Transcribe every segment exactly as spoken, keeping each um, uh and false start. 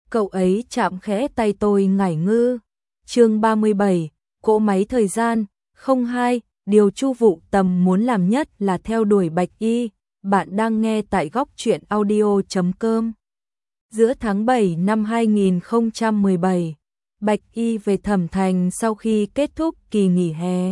Cậu ấy chạm khẽ tay tôi ngải ngư. Chương ba mươi bảy, cỗ máy thời gian. Không hai, điều Chu Vụ Tầm muốn làm nhất là theo đuổi Bạch Y. Bạn đang nghe tại góc truyện audio chấm com. Giữa tháng bảy năm hai nghìn không trăm mười bảy, Bạch Y về Thẩm Thành sau khi kết thúc kỳ nghỉ hè.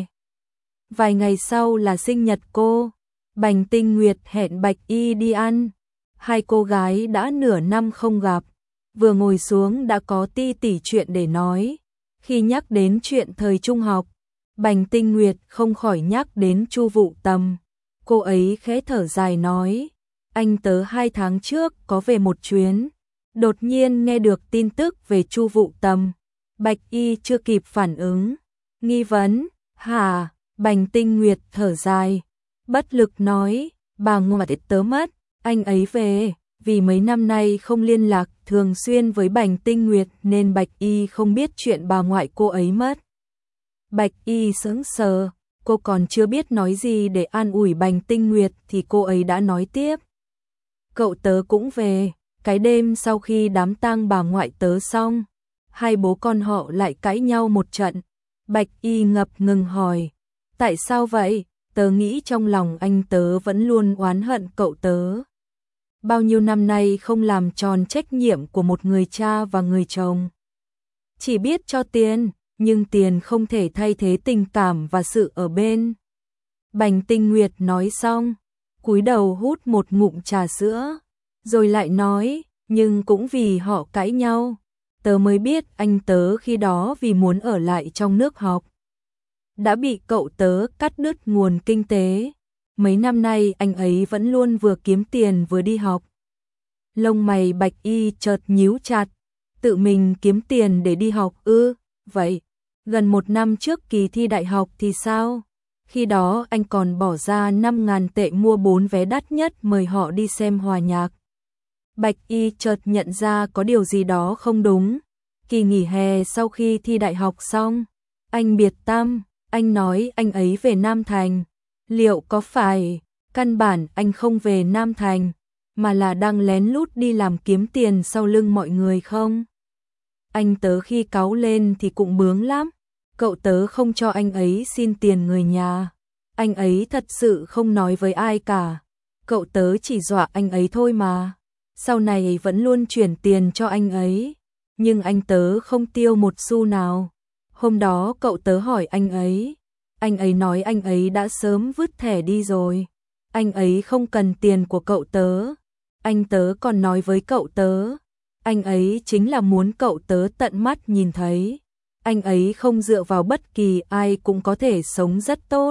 Vài ngày sau là sinh nhật cô, Bành Tinh Nguyệt hẹn Bạch Y đi ăn. Hai cô gái đã nửa năm không gặp, vừa ngồi xuống đã có ti tỉ chuyện để nói. Khi nhắc đến chuyện thời trung học, Bành Tinh Nguyệt không khỏi nhắc đến Chu Vụ Tầm. Cô ấy khẽ thở dài nói, anh tớ hai tháng trước có về một chuyến, đột nhiên nghe được tin tức về Chu Vụ Tầm. Bạch Y chưa kịp phản ứng, nghi vấn, hả? Bành Tinh Nguyệt thở dài, bất lực nói, bà ngoại tớ mất, anh ấy về, vì mấy năm nay không liên lạc thường xuyên với Bành Tinh Nguyệt nên Bạch Y không biết chuyện bà ngoại cô ấy mất. Bạch Y sững sờ, cô còn chưa biết nói gì để an ủi Bành Tinh Nguyệt thì cô ấy đã nói tiếp. Cậu tớ cũng về, cái đêm sau khi đám tang bà ngoại tớ xong, hai bố con họ lại cãi nhau một trận. Bạch Y ngập ngừng hỏi, tại sao vậy? Tớ nghĩ trong lòng anh tớ vẫn luôn oán hận cậu tớ. Bao nhiêu năm nay không làm tròn trách nhiệm của một người cha và người chồng. Chỉ biết cho tiền, nhưng tiền không thể thay thế tình cảm và sự ở bên. Bành Tinh Nguyệt nói xong, cúi đầu hút một ngụm trà sữa, rồi lại nói, nhưng cũng vì họ cãi nhau, tớ mới biết anh tớ khi đó vì muốn ở lại trong nước học, đã bị cậu tớ cắt đứt nguồn kinh tế. Mấy năm nay anh ấy vẫn luôn vừa kiếm tiền vừa đi học. Lông mày Bạch Y chợt nhíu chặt, tự mình kiếm tiền để đi học ư? Vậy, gần một năm trước kỳ thi đại học thì sao? Khi đó anh còn bỏ ra năm ngàn tệ mua bốn vé đắt nhất mời họ đi xem hòa nhạc. Bạch Y chợt nhận ra có điều gì đó không đúng. Kỳ nghỉ hè sau khi thi đại học xong, anh biệt tâm, anh nói anh ấy về Nam Thành. Liệu có phải căn bản anh không về Nam Thành, mà là đang lén lút đi làm kiếm tiền sau lưng mọi người không? Anh tớ khi cáu lên thì cũng bướng lắm, cậu tớ không cho anh ấy xin tiền người nhà. Anh ấy thật sự không nói với ai cả, cậu tớ chỉ dọa anh ấy thôi mà. Sau này vẫn luôn chuyển tiền cho anh ấy, nhưng anh tớ không tiêu một xu nào. Hôm đó cậu tớ hỏi anh ấy, anh ấy nói anh ấy đã sớm vứt thẻ đi rồi. Anh ấy không cần tiền của cậu tớ. Anh tớ còn nói với cậu tớ, anh ấy chính là muốn cậu tớ tận mắt nhìn thấy. Anh ấy không dựa vào bất kỳ ai cũng có thể sống rất tốt.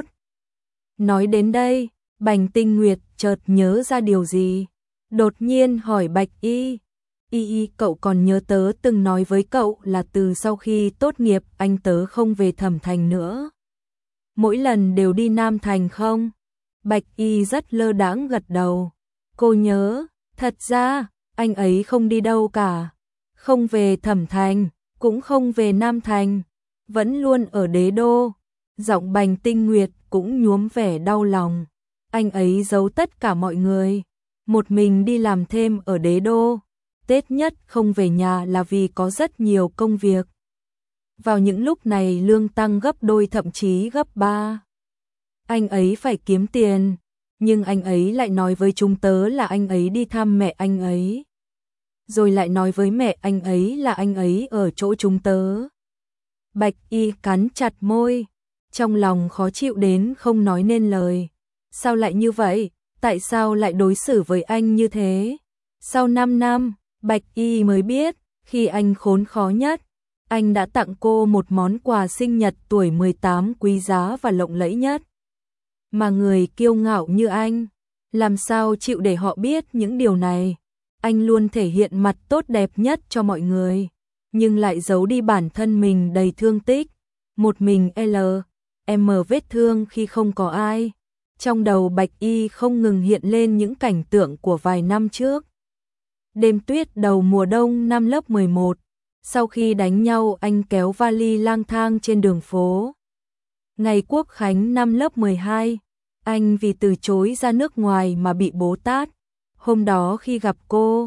Nói đến đây, Bành Tinh Nguyệt chợt nhớ ra điều gì. Đột nhiên hỏi Bạch Y, Y Y cậu còn nhớ tớ từng nói với cậu là từ sau khi tốt nghiệp anh tớ không về Thẩm Thành nữa. Mỗi lần đều đi Nam Thành không? Bạch Y rất lơ đãng gật đầu. Cô nhớ, thật ra, anh ấy không đi đâu cả. Không về Thẩm Thành, cũng không về Nam Thành, vẫn luôn ở Đế Đô. Giọng Bành Tinh Nguyệt cũng nhuốm vẻ đau lòng. Anh ấy giấu tất cả mọi người, một mình đi làm thêm ở Đế Đô. Tết nhất không về nhà là vì có rất nhiều công việc. Vào những lúc này lương tăng gấp đôi thậm chí gấp ba. Anh ấy phải kiếm tiền, nhưng anh ấy lại nói với chúng tớ là anh ấy đi thăm mẹ anh ấy. Rồi lại nói với mẹ anh ấy là anh ấy ở chỗ chúng tớ. Bạch Y cắn chặt môi, trong lòng khó chịu đến không nói nên lời. Sao lại như vậy? Tại sao lại đối xử với anh như thế? Sau năm năm, Bạch Y mới biết, khi anh khốn khó nhất, anh đã tặng cô một món quà sinh nhật tuổi mười tám quý giá và lộng lẫy nhất. Mà người kiêu ngạo như anh, làm sao chịu để họ biết những điều này? Anh luôn thể hiện mặt tốt đẹp nhất cho mọi người, nhưng lại giấu đi bản thân mình đầy thương tích. Một mình L, M vết thương khi không có ai. Trong đầu Bạch Y không ngừng hiện lên những cảnh tượng của vài năm trước. Đêm tuyết đầu mùa đông năm lớp mười một, sau khi đánh nhau anh kéo vali lang thang trên đường phố. Ngày Quốc khánh năm lớp mười hai, anh vì từ chối ra nước ngoài mà bị bố tát. Hôm đó khi gặp cô,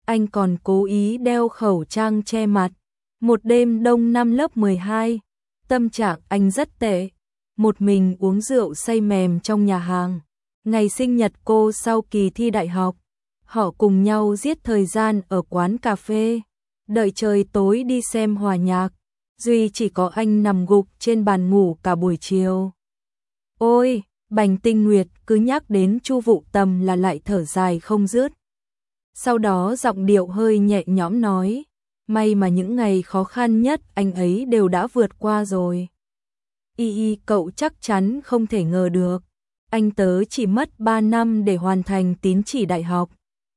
anh còn cố ý đeo khẩu trang che mặt. Một đêm đông năm lớp mười hai, tâm trạng anh rất tệ, một mình uống rượu say mềm trong nhà hàng. Ngày sinh nhật cô sau kỳ thi đại học, họ cùng nhau giết thời gian ở quán cà phê, đợi trời tối đi xem hòa nhạc. Duy chỉ có anh nằm gục trên bàn ngủ cả buổi chiều. Ôi, Bành Tinh Nguyệt cứ nhắc đến Chu Vụ Tầm là lại thở dài không dứt. Sau đó giọng điệu hơi nhẹ nhõm nói, may mà những ngày khó khăn nhất anh ấy đều đã vượt qua rồi. Y y cậu chắc chắn không thể ngờ được, anh tớ chỉ mất ba năm để hoàn thành tín chỉ đại học.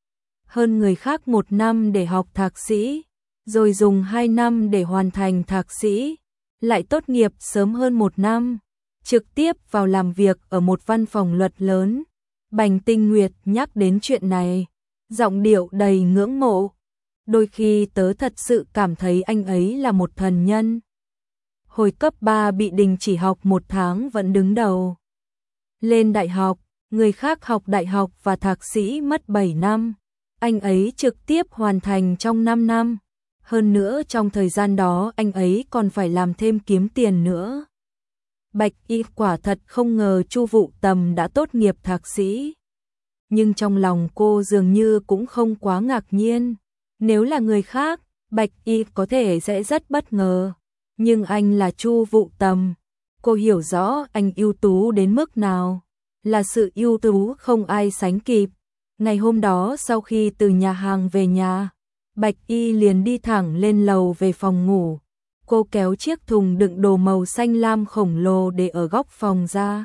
Hơn người khác một năm để học thạc sĩ, rồi dùng hai năm để hoàn thành thạc sĩ, lại tốt nghiệp sớm hơn một năm, trực tiếp vào làm việc ở một văn phòng luật lớn. Bành Tinh Nguyệt nhắc đến chuyện này, giọng điệu đầy ngưỡng mộ. Đôi khi tớ thật sự cảm thấy anh ấy là một thần nhân. Hồi cấp ba bị đình chỉ học một tháng vẫn đứng đầu. Lên đại học, người khác học đại học và thạc sĩ mất bảy năm. Anh ấy trực tiếp hoàn thành trong năm năm. Hơn nữa trong thời gian đó anh ấy còn phải làm thêm kiếm tiền nữa. Bạch Y quả thật không ngờ Chu Vụ Tầm đã tốt nghiệp thạc sĩ. Nhưng trong lòng cô dường như cũng không quá ngạc nhiên. Nếu là người khác, Bạch Y có thể sẽ rất bất ngờ. Nhưng anh là Chu Vụ Tầm. Cô hiểu rõ anh ưu tú đến mức nào. Là sự ưu tú không ai sánh kịp. Ngày hôm đó sau khi từ nhà hàng về nhà, Bạch Y liền đi thẳng lên lầu về phòng ngủ. Cô kéo chiếc thùng đựng đồ màu xanh lam khổng lồ để ở góc phòng ra.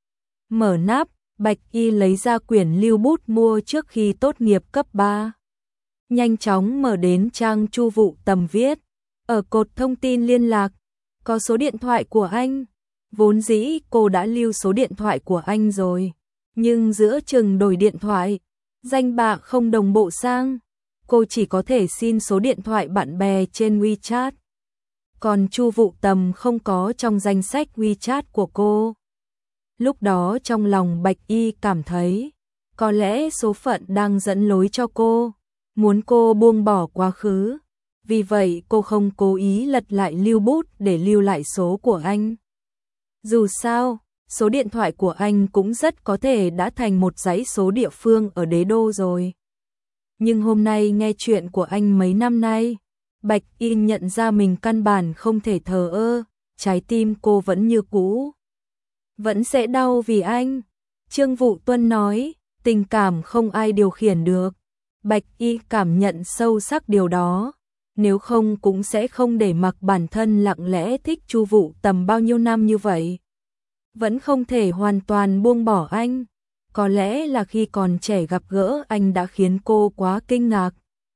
Mở nắp, Bạch Y lấy ra quyển lưu bút mua trước khi tốt nghiệp cấp ba. Nhanh chóng mở đến trang Chu Vụ Tầm viết. Ở cột thông tin liên lạc, có số điện thoại của anh. Vốn dĩ cô đã lưu số điện thoại của anh rồi. Nhưng giữa chừng đổi điện thoại, danh bạ không đồng bộ sang. Cô chỉ có thể xin số điện thoại bạn bè trên WeChat. Còn Chu Vụ Tầm không có trong danh sách WeChat của cô. Lúc đó trong lòng Bạch Y cảm thấy, có lẽ số phận đang dẫn lối cho cô, muốn cô buông bỏ quá khứ. Vì vậy cô không cố ý lật lại lưu bút để lưu lại số của anh. Dù sao, số điện thoại của anh cũng rất có thể đã thành một dãy số địa phương ở đế đô rồi. Nhưng hôm nay nghe chuyện của anh mấy năm nay, Bạch Y nhận ra mình căn bản không thể thờ ơ, trái tim cô vẫn như cũ. Vẫn sẽ đau vì anh. Trương Vụ Tuân nói, tình cảm không ai điều khiển được. Bạch Y cảm nhận sâu sắc điều đó. Nếu không cũng sẽ không để mặc bản thân lặng lẽ thích Chu Vụ Tầm bao nhiêu năm như vậy. Vẫn không thể hoàn toàn buông bỏ anh. Có lẽ là khi còn trẻ gặp gỡ anh đã khiến cô quá kinh ngạc.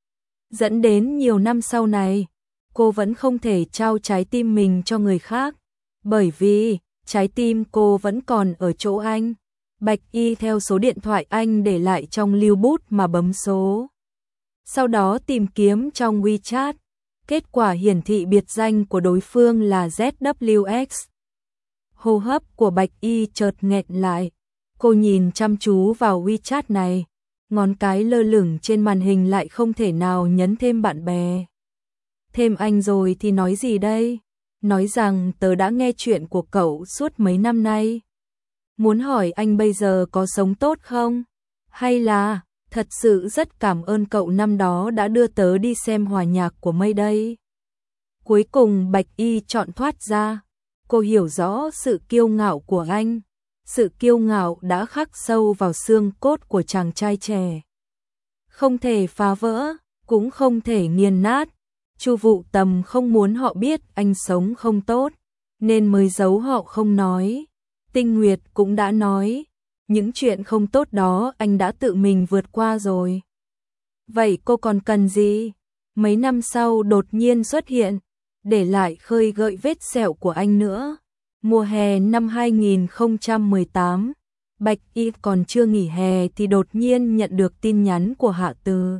Dẫn đến nhiều năm sau này, cô vẫn không thể trao trái tim mình cho người khác. Bởi vì, trái tim cô vẫn còn ở chỗ anh. Bạch Y theo số điện thoại anh để lại trong lưu bút mà bấm số. Sau đó tìm kiếm trong WeChat. Kết quả hiển thị biệt danh của đối phương là Z W X. Hô hấp của Bạch Y chợt nghẹn lại. Cô nhìn chăm chú vào WeChat này. Ngón cái lơ lửng trên màn hình lại không thể nào nhấn thêm bạn bè. Thêm anh rồi thì nói gì đây? Nói rằng tớ đã nghe chuyện của cậu suốt mấy năm nay. Muốn hỏi anh bây giờ có sống tốt không? Hay là, thật sự rất cảm ơn cậu năm đó đã đưa tớ đi xem hòa nhạc của Mayday. Cuối cùng Bạch Y chọn thoát ra. Cô hiểu rõ sự kiêu ngạo của anh. Sự kiêu ngạo đã khắc sâu vào xương cốt của chàng trai trẻ. Không thể phá vỡ, cũng không thể nghiền nát. Chu Vụ Tầm không muốn họ biết anh sống không tốt, nên mới giấu họ không nói. Tinh Nguyệt cũng đã nói, những chuyện không tốt đó anh đã tự mình vượt qua rồi. Vậy cô còn cần gì? Mấy năm sau đột nhiên xuất hiện, để lại khơi gợi vết sẹo của anh nữa. Mùa hè năm hai nghìn không trăm mười tám, Bạch Y còn chưa nghỉ hè thì đột nhiên nhận được tin nhắn của Hạ Từ.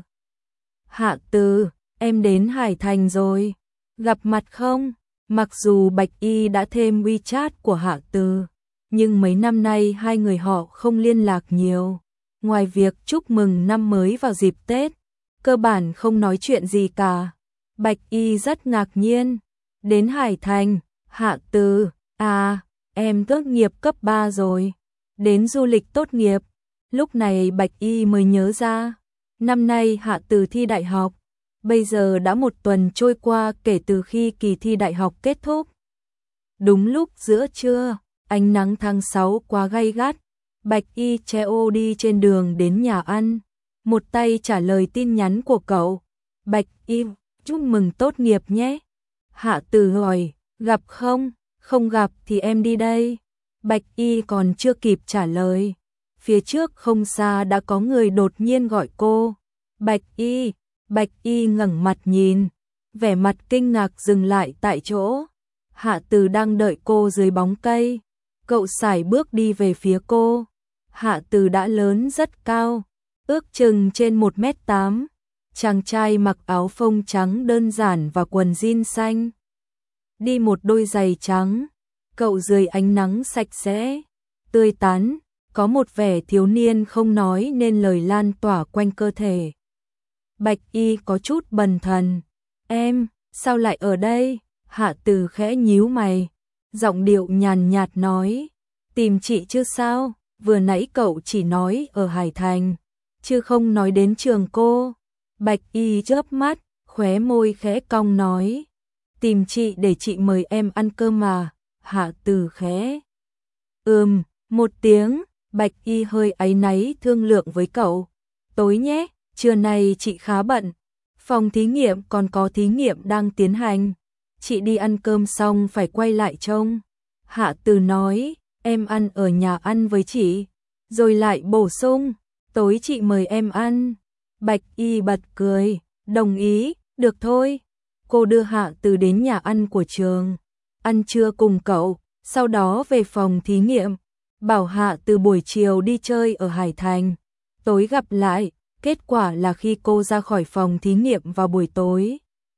Hạ Từ, em đến Hải Thành rồi, gặp mặt không? Mặc dù Bạch Y đã thêm WeChat của Hạ Từ, nhưng mấy năm nay hai người họ không liên lạc nhiều. Ngoài việc chúc mừng năm mới vào dịp Tết, cơ bản không nói chuyện gì cả. Bạch Y rất ngạc nhiên. Đến Hải Thành, Hạ Từ, à, em tốt nghiệp cấp ba rồi. Đến du lịch tốt nghiệp. Lúc này Bạch Y mới nhớ ra, năm nay Hạ Từ thi đại học. Bây giờ đã một tuần trôi qua kể từ khi kỳ thi đại học kết thúc. Đúng lúc giữa trưa, ánh nắng tháng sáu quá gay gắt. Bạch Y che ô đi trên đường đến nhà ăn. Một tay trả lời tin nhắn của cậu. Bạch Y, chúc mừng tốt nghiệp nhé. Hạ Từ hỏi, gặp không? Không gặp thì em đi đây. Bạch Y còn chưa kịp trả lời. Phía trước không xa đã có người đột nhiên gọi cô. Bạch Y, Bạch Y ngẩng mặt nhìn. Vẻ mặt kinh ngạc dừng lại tại chỗ. Hạ Từ đang đợi cô dưới bóng cây. Cậu sải bước đi về phía cô. Hạ Từ đã lớn rất cao, ước chừng trên một mét tám. Chàng trai mặc áo phông trắng đơn giản và quần jean xanh. Đi một đôi giày trắng. Cậu dưới ánh nắng sạch sẽ, tươi tắn, có một vẻ thiếu niên không nói nên lời lan tỏa quanh cơ thể. Bạch Y có chút bần thần. Em, sao lại ở đây? Hạ Từ khẽ nhíu mày. Giọng điệu nhàn nhạt nói. Tìm chị chứ sao? Vừa nãy cậu chỉ nói ở Hải Thành, chứ không nói đến trường cô. Bạch Y chớp mắt, khóe môi khẽ cong nói. Tìm chị để chị mời em ăn cơm mà. Hạ Từ khẽ Ừm, một tiếng. Bạch Y hơi áy náy thương lượng với cậu. Tối nhé, trưa nay chị khá bận. Phòng thí nghiệm còn có thí nghiệm đang tiến hành. Chị đi ăn cơm xong phải quay lại trông. Hạ Từ nói, em ăn ở nhà ăn với chị. Rồi lại bổ sung, tối chị mời em ăn. Bạch Y bật cười, đồng ý, được thôi. Cô đưa Hạ Từ đến nhà ăn của trường. Ăn trưa cùng cậu, sau đó về phòng thí nghiệm. Bảo Hạ Từ buổi chiều đi chơi ở Hải Thành. Tối gặp lại, kết quả là khi cô ra khỏi phòng thí nghiệm vào buổi tối,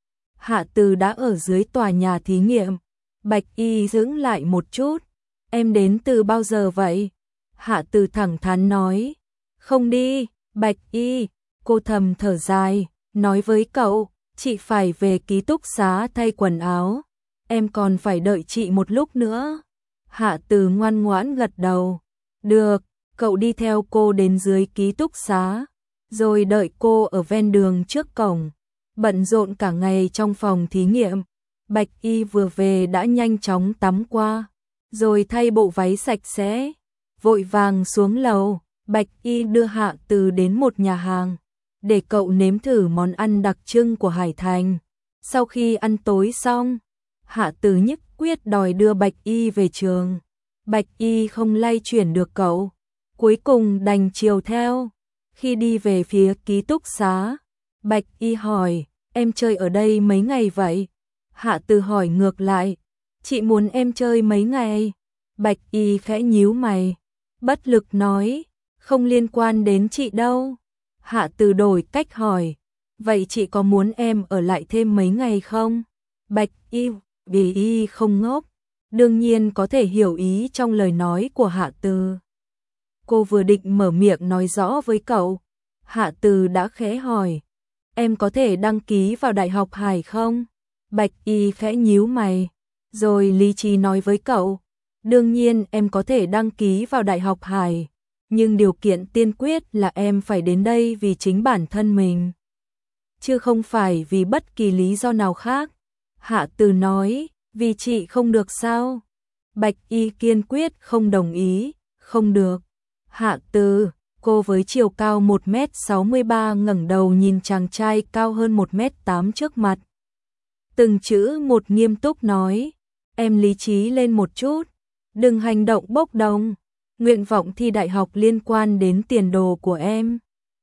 Hạ Từ đã ở dưới tòa nhà thí nghiệm. Bạch Y dững lại một chút. Em đến từ bao giờ vậy? Hạ Từ thẳng thắn nói. Không đi, Bạch Y. Cô thầm thở dài, nói với cậu, chị phải về ký túc xá thay quần áo. Em còn phải đợi chị một lúc nữa. Hạ Từ ngoan ngoãn gật đầu. Được, cậu đi theo cô đến dưới ký túc xá, rồi đợi cô ở ven đường trước cổng. Bận rộn cả ngày trong phòng thí nghiệm, Bạch Y vừa về đã nhanh chóng tắm qua, rồi thay bộ váy sạch sẽ, vội vàng xuống lầu. Bạch Y đưa Hạ Từ đến một nhà hàng, để cậu nếm thử món ăn đặc trưng của Hải Thành. Sau khi ăn tối xong, Hạ Từ nhất quyết đòi đưa Bạch Y về trường. Bạch Y không lay chuyển được cậu, cuối cùng đành chiều theo. Khi đi về phía ký túc xá, Bạch Y hỏi, em chơi ở đây mấy ngày vậy? Hạ Từ hỏi ngược lại, chị muốn em chơi mấy ngày? Bạch Y khẽ nhíu mày, bất lực nói, không liên quan đến chị đâu. Hạ Từ đổi cách hỏi, vậy chị có muốn em ở lại thêm mấy ngày không? Bạch Y, vì Y không ngốc, đương nhiên có thể hiểu ý trong lời nói của Hạ Từ. Cô vừa định mở miệng nói rõ với cậu, Hạ Từ đã khẽ hỏi, em có thể đăng ký vào Đại học Hải không? Bạch Y khẽ nhíu mày, rồi lý trí nói với cậu, đương nhiên em có thể đăng ký vào Đại học Hải, nhưng điều kiện tiên quyết là em phải đến đây vì chính bản thân mình, chứ không phải vì bất kỳ lý do nào khác. Hạ Từ nói, vì chị không được sao? Bạch Y kiên quyết không đồng ý, không được. Hạ Từ, cô với chiều cao một mét sáu mươi ba ngẩng đầu nhìn chàng trai cao hơn một mét tám trước mặt. Từng chữ một nghiêm túc nói, em lý trí lên một chút, đừng hành động bốc đồng. Nguyện vọng thi đại học liên quan đến tiền đồ của em.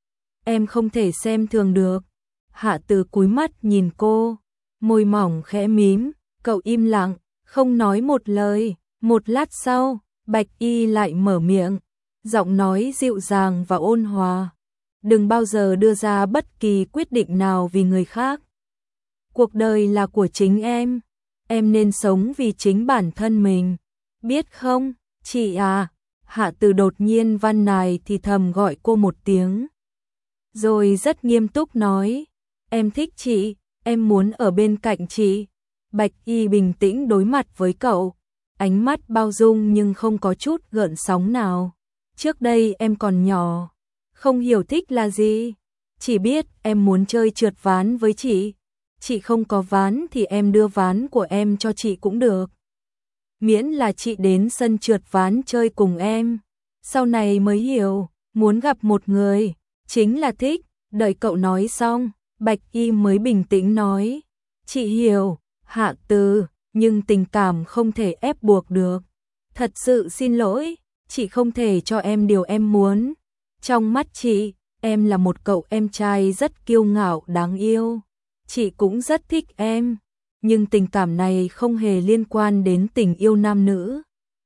Em không thể xem thường được. Hạ Từ cúi mắt nhìn cô, môi mỏng khẽ mím, cậu im lặng, không nói một lời. Một lát sau, Bạch Y lại mở miệng, giọng nói dịu dàng và ôn hòa. Đừng bao giờ đưa ra bất kỳ quyết định nào vì người khác. Cuộc đời là của chính em, em nên sống vì chính bản thân mình. Biết không, chị à? Hạ Từ đột nhiên van nài thì thầm gọi cô một tiếng. rồi rất nghiêm túc nói, em thích chị, em muốn ở bên cạnh chị. Bạch Y bình tĩnh đối mặt với cậu, ánh mắt bao dung nhưng không có chút gợn sóng nào. Trước đây em còn nhỏ, không hiểu thích là gì, chỉ biết em muốn chơi trượt ván với chị. Chị không có ván thì em đưa ván của em cho chị cũng được. Miễn là chị đến sân trượt ván chơi cùng em. Sau này mới hiểu, muốn gặp một người, chính là thích. Đợi cậu nói xong, Bạch Y mới bình tĩnh nói, chị hiểu, Hạ Từ, nhưng tình cảm không thể ép buộc được. Thật sự xin lỗi, chị không thể cho em điều em muốn. Trong mắt chị, em là một cậu em trai rất kiêu ngạo đáng yêu. Chị cũng rất thích em, nhưng tình cảm này không hề liên quan đến tình yêu nam nữ.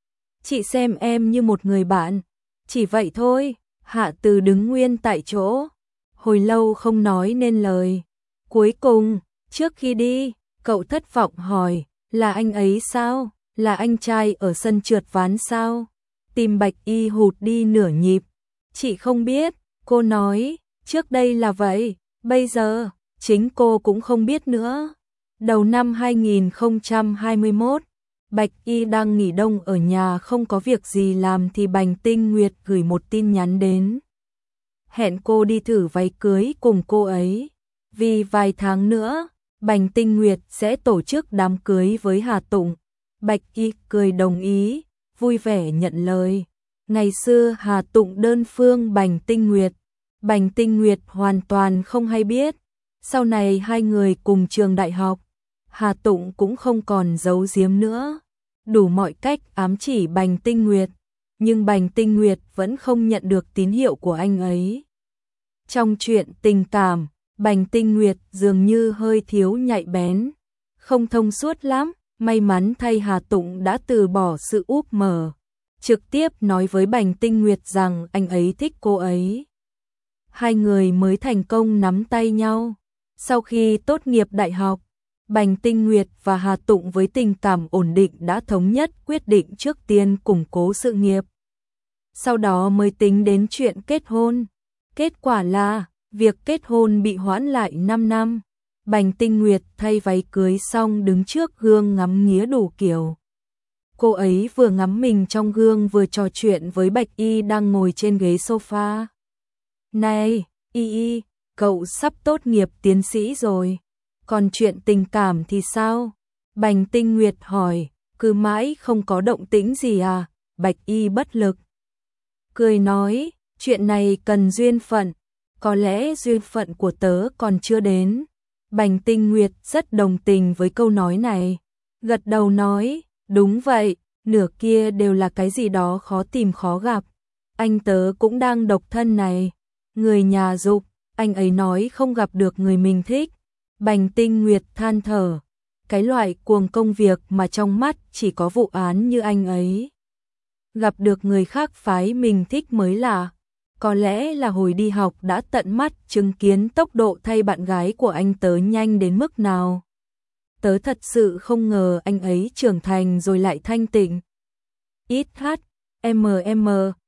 Chị xem em như một người bạn, chỉ vậy thôi. Hạ Từ đứng nguyên tại chỗ, hồi lâu không nói nên lời. Cuối cùng, trước khi đi, cậu thất vọng hỏi, là anh ấy sao? Là anh trai ở sân trượt ván sao? Tim Bạch Y hụt đi nửa nhịp. Chị không biết, cô nói, trước đây là vậy, bây giờ, chính cô cũng không biết nữa. Đầu năm hai nghìn không trăm hai mươi mốt, Bạch Y đang nghỉ đông ở nhà không có việc gì làm thì Bành Tinh Nguyệt gửi một tin nhắn đến. Hẹn cô đi thử váy cưới cùng cô ấy. Vì vài tháng nữa, Bành Tinh Nguyệt sẽ tổ chức đám cưới với Hà Tụng. Bạch Y cười đồng ý, vui vẻ nhận lời. Ngày xưa Hà Tụng đơn phương Bành Tinh Nguyệt, Bành Tinh Nguyệt hoàn toàn không hay biết. Sau này hai người cùng trường đại học, Hà Tụng cũng không còn giấu giếm nữa, đủ mọi cách ám chỉ Bành Tinh Nguyệt, nhưng Bành Tinh Nguyệt vẫn không nhận được tín hiệu của anh ấy. Trong chuyện tình cảm, Bành Tinh Nguyệt dường như hơi thiếu nhạy bén, không thông suốt lắm. May mắn thay Hà Tụng đã từ bỏ sự úp mở, trực tiếp nói với Bành Tinh Nguyệt rằng anh ấy thích cô ấy. Hai người mới thành công nắm tay nhau. Sau khi tốt nghiệp đại học, Bành Tinh Nguyệt và Hà Tụng với tình cảm ổn định đã thống nhất quyết định trước tiên củng cố sự nghiệp. Sau đó mới tính đến chuyện kết hôn. Kết quả là, việc kết hôn bị hoãn lại năm năm. Bành Tinh Nguyệt thay váy cưới xong đứng trước gương ngắm nghía đủ kiểu. Cô ấy vừa ngắm mình trong gương vừa trò chuyện với Bạch Y đang ngồi trên ghế sofa. Này, Y Y, cậu sắp tốt nghiệp tiến sĩ rồi. Còn chuyện tình cảm thì sao? Bành Tinh Nguyệt hỏi, cứ mãi không có động tĩnh gì à? Bạch Y bất lực cười nói, chuyện này cần duyên phận, có lẽ duyên phận của tớ còn chưa đến. Bành Tinh Nguyệt rất đồng tình với câu nói này, gật đầu nói, đúng vậy, nửa kia đều là cái gì đó khó tìm khó gặp. Anh tớ cũng đang độc thân này. Người nhà giục, anh ấy nói không gặp được người mình thích. Bành Tinh Nguyệt than thở, cái loại cuồng công việc mà trong mắt chỉ có vụ án như anh ấy. Gặp được người khác phái mình thích mới lạ. Có lẽ là hồi đi học đã tận mắt chứng kiến tốc độ thay bạn gái của anh tớ nhanh đến mức nào. Tớ thật sự không ngờ anh ấy trưởng thành rồi lại thanh tịnh. Ít hát, M M,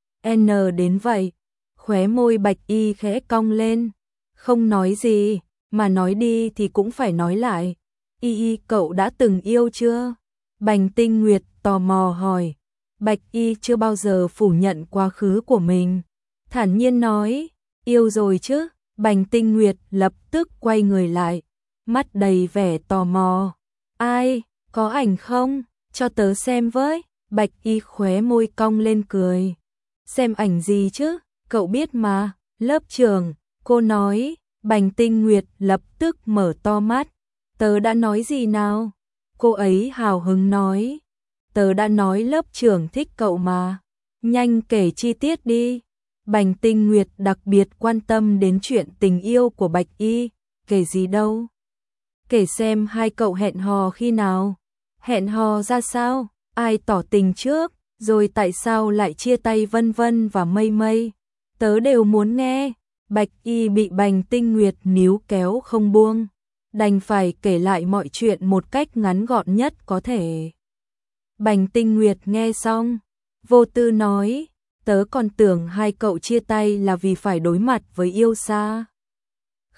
N đến vậy. Khóe môi Bạch Y khẽ cong lên. Không nói gì, mà nói đi thì cũng phải nói lại. Y Y cậu đã từng yêu chưa? Bành Tinh Nguyệt tò mò hỏi. Bạch Y chưa bao giờ phủ nhận quá khứ của mình. Thản nhiên nói, yêu rồi chứ. Bành Tinh Nguyệt lập tức quay người lại, mắt đầy vẻ tò mò. Ai, có ảnh không? Cho tớ xem với. Bạch Y khóe môi cong lên cười. Xem ảnh gì chứ? Cậu biết mà, lớp trường. Cô nói. Bành Tinh Nguyệt lập tức mở to mắt. Tớ đã nói gì nào? Cô ấy hào hứng nói. Tớ đã nói lớp trưởng thích cậu mà. Nhanh kể chi tiết đi. Bành Tinh Nguyệt đặc biệt quan tâm đến chuyện tình yêu của Bạch Y. Kể gì đâu? Kể xem hai cậu hẹn hò khi nào? Hẹn hò ra sao? Ai tỏ tình trước? Rồi tại sao lại chia tay vân vân và mây mây? Tớ đều muốn nghe. Bạch Y bị Bành Tinh Nguyệt níu kéo không buông, đành phải kể lại mọi chuyện một cách ngắn gọn nhất có thể. Bành Tinh Nguyệt nghe xong, vô tư nói, tớ còn tưởng hai cậu chia tay là vì phải đối mặt với yêu xa.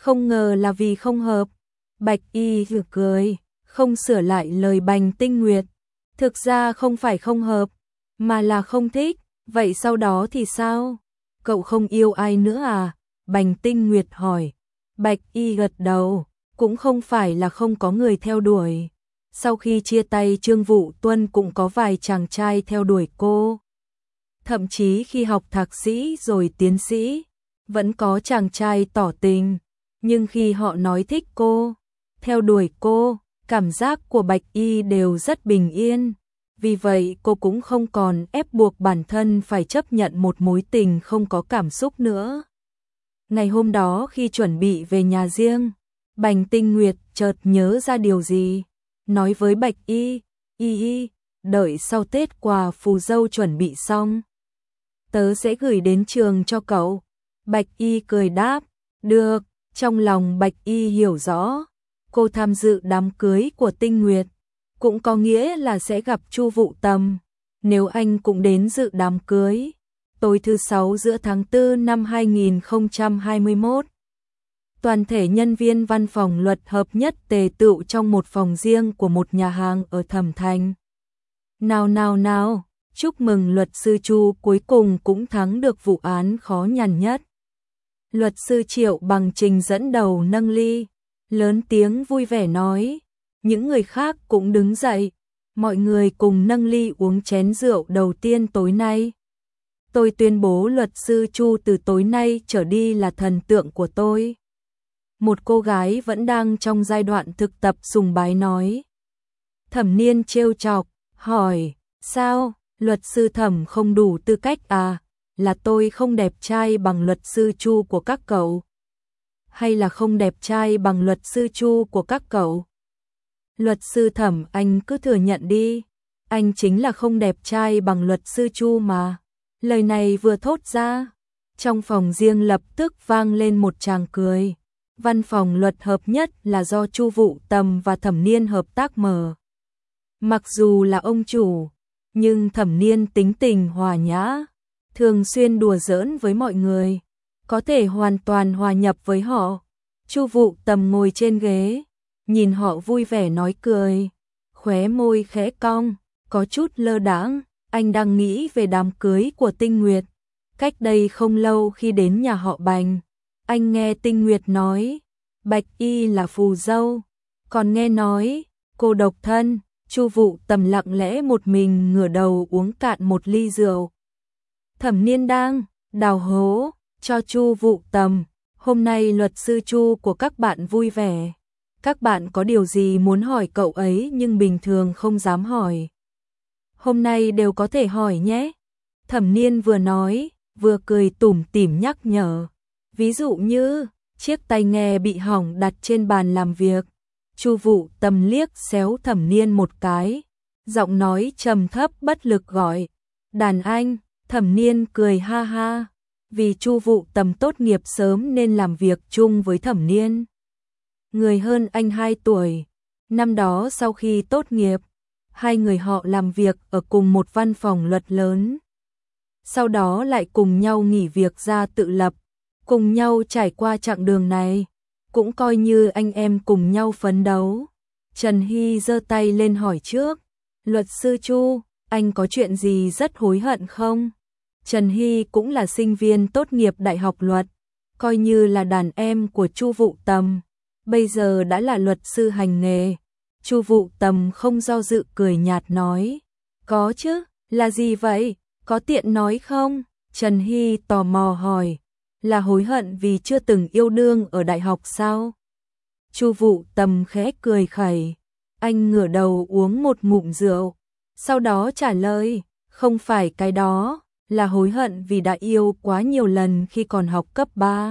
Không ngờ là vì không hợp. Bạch Y vừa cười, không sửa lại lời Bành Tinh Nguyệt. Thực ra không phải không hợp, mà là không thích. Vậy sau đó thì sao? Cậu không yêu ai nữa à? Bành Tinh Nguyệt hỏi. Bạch Y gật đầu, cũng không phải là không có người theo đuổi. Sau khi chia tay Trương Vũ Tuân cũng có vài chàng trai theo đuổi cô. Thậm chí khi học thạc sĩ rồi tiến sĩ, vẫn có chàng trai tỏ tình. Nhưng khi họ nói thích cô, theo đuổi cô, cảm giác của Bạch Y đều rất bình yên. Vì vậy cô cũng không còn ép buộc bản thân phải chấp nhận một mối tình không có cảm xúc nữa. Ngày hôm đó khi chuẩn bị về nhà riêng, Bành Tinh Nguyệt chợt nhớ ra điều gì. Nói với Bạch Y, Y Y, đợi sau Tết quà phù dâu chuẩn bị xong, tớ sẽ gửi đến trường cho cậu. Bạch Y cười đáp, được. Trong lòng Bạch Y hiểu rõ, cô tham dự đám cưới của Tinh Nguyệt, cũng có nghĩa là sẽ gặp Chu Vũ Tầm. Nếu anh cũng đến dự đám cưới, tối thứ sáu giữa tháng tư năm hai nghìn không trăm hai mươi mốt. Toàn thể nhân viên văn phòng luật hợp nhất tề tựu trong một phòng riêng của một nhà hàng ở Thẩm Thành. Nào nào nào, chúc mừng luật sư Chu cuối cùng cũng thắng được vụ án khó nhằn nhất. Luật sư Triệu Bằng Trình dẫn đầu nâng ly, lớn tiếng vui vẻ nói. Những người khác cũng đứng dậy, mọi người cùng nâng ly uống chén rượu đầu tiên tối nay. Tôi tuyên bố luật sư Chu từ tối nay trở đi là thần tượng của tôi. Một cô gái vẫn đang trong giai đoạn thực tập sùng bái nói. Thẩm Niên trêu chọc, hỏi, sao, luật sư Thẩm không đủ tư cách à? Là tôi không đẹp trai bằng luật sư Chu của các cậu? Hay là không đẹp trai bằng luật sư Chu của các cậu? Luật sư Thẩm, anh cứ thừa nhận đi, anh chính là không đẹp trai bằng luật sư Chu mà. Lời này vừa thốt ra, trong phòng riêng lập tức vang lên một tràng cười. Văn phòng luật hợp nhất là do Chu Vũ Tầm và Thẩm Niên hợp tác mở. Mặc dù là ông chủ, nhưng Thẩm Niên tính tình hòa nhã, thường xuyên đùa giỡn với mọi người, có thể hoàn toàn hòa nhập với họ. Chu Vũ Tầm ngồi trên ghế, nhìn họ vui vẻ nói cười, khóe môi khẽ cong, có chút lơ đãng. Anh đang nghĩ về đám cưới của Tinh Nguyệt. Cách đây không lâu khi đến nhà họ Bành, anh nghe Tinh Nguyệt nói Bạch Y là phù dâu, còn nghe nói cô độc thân. Chu Vũ Tầm lặng lẽ một mình ngửa đầu uống cạn một ly rượu. Thẩm Niên đang đào hố cho Chu Vũ Tầm. Hôm nay luật sư Chu của các bạn vui vẻ. Các bạn có điều gì muốn hỏi cậu ấy nhưng bình thường không dám hỏi, hôm nay đều có thể hỏi nhé. Thẩm Niên vừa nói, vừa cười tủm tỉm nhắc nhở. Ví dụ như, chiếc tai nghe bị hỏng đặt trên bàn làm việc. Chu Vũ Tầm liếc xéo Thẩm Niên một cái, giọng nói trầm thấp bất lực gọi, đàn anh. Thẩm Niên cười ha ha, vì Chu Vũ Tầm tốt nghiệp sớm nên làm việc chung với Thẩm Niên. Người hơn anh hai tuổi, năm đó sau khi tốt nghiệp, hai người họ làm việc ở cùng một văn phòng luật lớn. Sau đó lại cùng nhau nghỉ việc ra tự lập, cùng nhau trải qua chặng đường này, cũng coi như anh em cùng nhau phấn đấu. Trần Hy giơ tay lên hỏi trước, luật sư Chu, anh có chuyện gì rất hối hận không? Trần Hy cũng là sinh viên tốt nghiệp đại học luật, coi như là đàn em của Chu Vũ Tầm, bây giờ đã là luật sư hành nghề. Chu Vũ Tầm không do dự cười nhạt nói, có chứ, là gì vậy, có tiện nói không? Trần Hy tò mò hỏi, là hối hận vì chưa từng yêu đương ở đại học sao? Chu Vũ Tầm khẽ cười khẩy, anh ngửa đầu uống một ngụm rượu, sau đó trả lời, không phải cái đó, là hối hận vì đã yêu quá nhiều lần khi còn học cấp ba.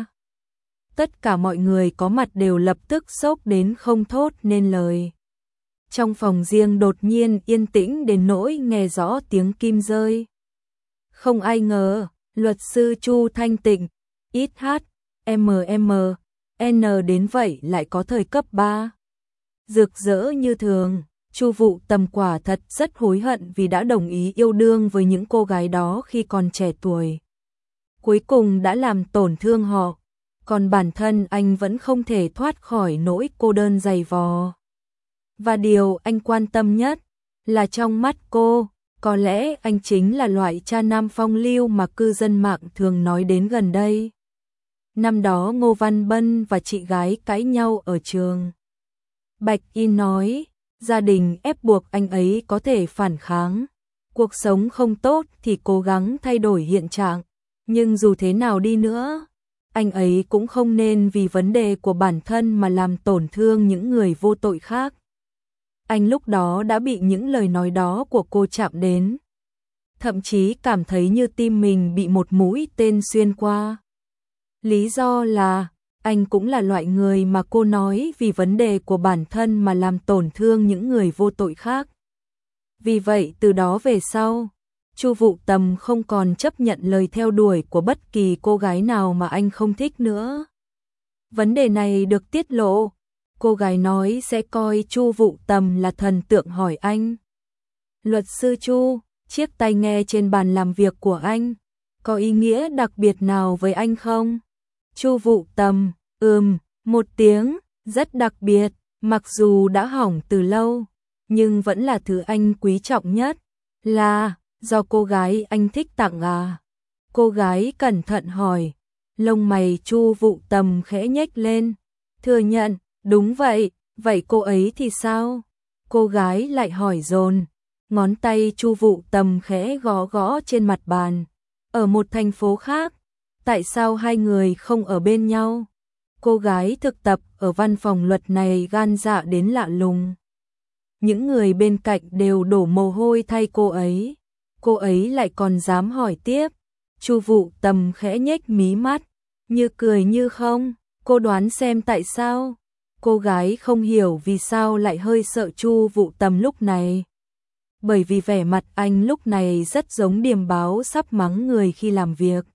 Tất cả mọi người có mặt đều lập tức sốc đến không thốt nên lời. Trong phòng riêng đột nhiên yên tĩnh đến nỗi nghe rõ tiếng kim rơi. Không ai ngờ, luật sư Chu thanh tịnh, ít hát, em em, N đến vậy lại có thời cấp ba. Rực rỡ như thường, Chu Vũ Tầm quả thật rất hối hận vì đã đồng ý yêu đương với những cô gái đó khi còn trẻ tuổi. Cuối cùng đã làm tổn thương họ. còn bản thân anh vẫn không thể thoát khỏi nỗi cô đơn dày vò. Và điều anh quan tâm nhất là trong mắt cô, có lẽ anh chính là loại cha nam phong lưu mà cư dân mạng thường nói đến gần đây. Năm đó Ngô Văn Bân và chị gái cãi nhau ở trường. Bạch Y nói, gia đình ép buộc anh ấy có thể phản kháng. Cuộc sống không tốt thì cố gắng thay đổi hiện trạng. Nhưng dù thế nào đi nữa, anh ấy cũng không nên vì vấn đề của bản thân mà làm tổn thương những người vô tội khác. Anh lúc đó đã bị những lời nói đó của cô chạm đến. Thậm chí cảm thấy như tim mình bị một mũi tên xuyên qua. Lý do là, anh cũng là loại người mà cô nói vì vấn đề của bản thân mà làm tổn thương những người vô tội khác. Vì vậy từ đó về sau, Chu Vụ Tầm không còn chấp nhận lời theo đuổi của bất kỳ cô gái nào mà anh không thích nữa. Vấn đề này được tiết lộ, cô gái nói sẽ coi Chu Vụ Tầm là thần tượng hỏi anh. Luật sư Chu, chiếc tai nghe trên bàn làm việc của anh, có ý nghĩa đặc biệt nào với anh không? Chu Vụ Tầm, ừm, một tiếng, rất đặc biệt, mặc dù đã hỏng từ lâu, nhưng vẫn là thứ anh quý trọng nhất, là do cô gái anh thích tặng à? Cô gái cẩn thận hỏi, lông mày Chu Vụ Tầm khẽ nhếch lên, thừa nhận, đúng vậy, vậy cô ấy thì sao? Cô gái lại hỏi dồn, ngón tay Chu Vụ Tầm khẽ gõ gõ trên mặt bàn, ở một thành phố khác, tại sao hai người không ở bên nhau? Cô gái thực tập ở văn phòng luật này gan dạ đến lạ lùng. Những người bên cạnh đều đổ mồ hôi thay cô ấy. Cô ấy lại còn dám hỏi tiếp. Chu Vụ Tầm khẽ nhếch mí mắt, như cười như không. Cô đoán xem tại sao? Cô gái không hiểu vì sao lại hơi sợ Chu Vụ Tầm lúc này. Bởi vì vẻ mặt anh lúc này rất giống điềm báo sắp mắng người khi làm việc.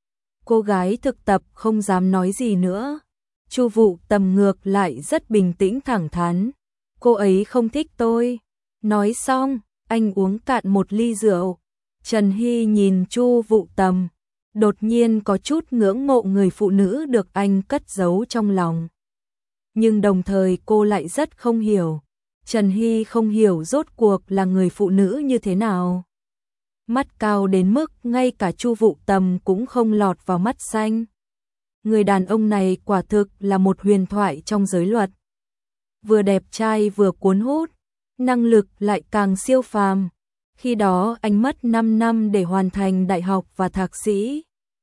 Cô gái thực tập không dám nói gì nữa. Chu Vụ Tầm ngược lại rất bình tĩnh thẳng thắn. Cô ấy không thích tôi. Nói xong, anh uống cạn một ly rượu. Trần Hy nhìn Chu Vụ Tầm, đột nhiên có chút ngưỡng mộ người phụ nữ được anh cất giấu trong lòng. Nhưng đồng thời cô lại rất không hiểu. Trần Hy không hiểu rốt cuộc là người phụ nữ như thế nào. Mắt cao đến mức ngay cả Chu Vụ Tầm cũng không lọt vào mắt xanh. Người đàn ông này quả thực là một huyền thoại trong giới luật. Vừa đẹp trai vừa cuốn hút, năng lực lại càng siêu phàm. Khi đó anh mất năm năm để hoàn thành đại học và thạc sĩ.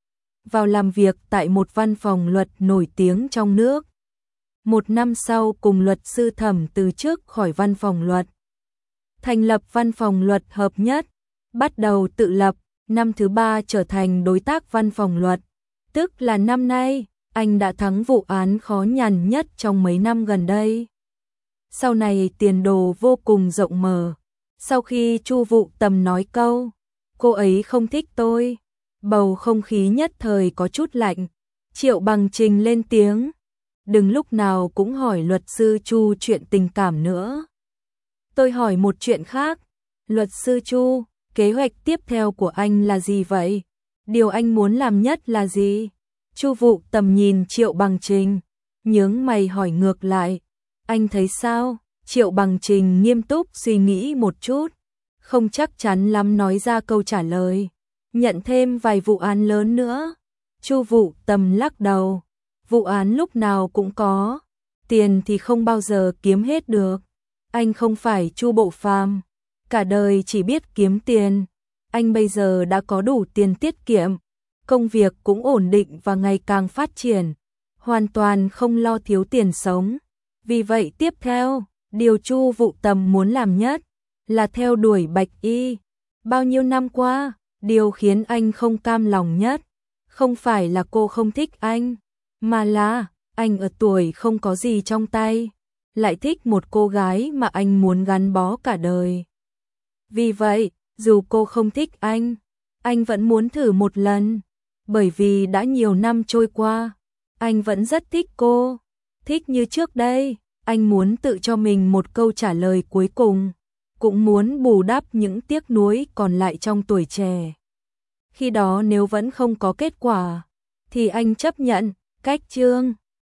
Vào làm việc tại một văn phòng luật nổi tiếng trong nước. Một năm sau cùng luật sư Thẩm từ chức khỏi văn phòng luật. Thành lập văn phòng luật hợp nhất, bắt đầu tự lập, năm thứ ba trở thành đối tác văn phòng luật. Tức là năm nay, anh đã thắng vụ án khó nhằn nhất trong mấy năm gần đây. Sau này tiền đồ vô cùng rộng mở. Sau khi Chu Vụ Tầm nói câu, cô ấy không thích tôi, bầu không khí nhất thời có chút lạnh. Triệu Bằng Trình lên tiếng, đừng lúc nào cũng hỏi luật sư Chu chuyện tình cảm nữa. Tôi hỏi một chuyện khác, luật sư Chu, kế hoạch tiếp theo của anh là gì vậy? Điều anh muốn làm nhất là gì? Chu Vụ Tầm nhìn Triệu Bằng Trình, nhướng mày hỏi ngược lại, anh thấy sao? Triệu Bằng Trình nghiêm túc suy nghĩ một chút, không chắc chắn lắm nói ra câu trả lời. Nhận thêm vài vụ án lớn nữa. Chu Vụ Tầm lắc đầu, vụ án lúc nào cũng có, tiền thì không bao giờ kiếm hết được. Anh không phải Chu Bộ Phàm, cả đời chỉ biết kiếm tiền. Anh bây giờ đã có đủ tiền tiết kiệm, công việc cũng ổn định và ngày càng phát triển, hoàn toàn không lo thiếu tiền sống. Vì vậy tiếp theo, điều Chu Vụ Tầm muốn làm nhất là theo đuổi Bạch Y. Bao nhiêu năm qua, điều khiến anh không cam lòng nhất không phải là cô không thích anh, mà là anh ở tuổi không có gì trong tay, lại thích một cô gái mà anh muốn gắn bó cả đời. Vì vậy, dù cô không thích anh, anh vẫn muốn thử một lần, bởi vì đã nhiều năm trôi qua, anh vẫn rất thích cô, thích như trước đây. Anh muốn tự cho mình một câu trả lời cuối cùng, cũng muốn bù đắp những tiếc nuối còn lại trong tuổi trẻ. Khi đó nếu vẫn không có kết quả, thì anh chấp nhận, Cách chương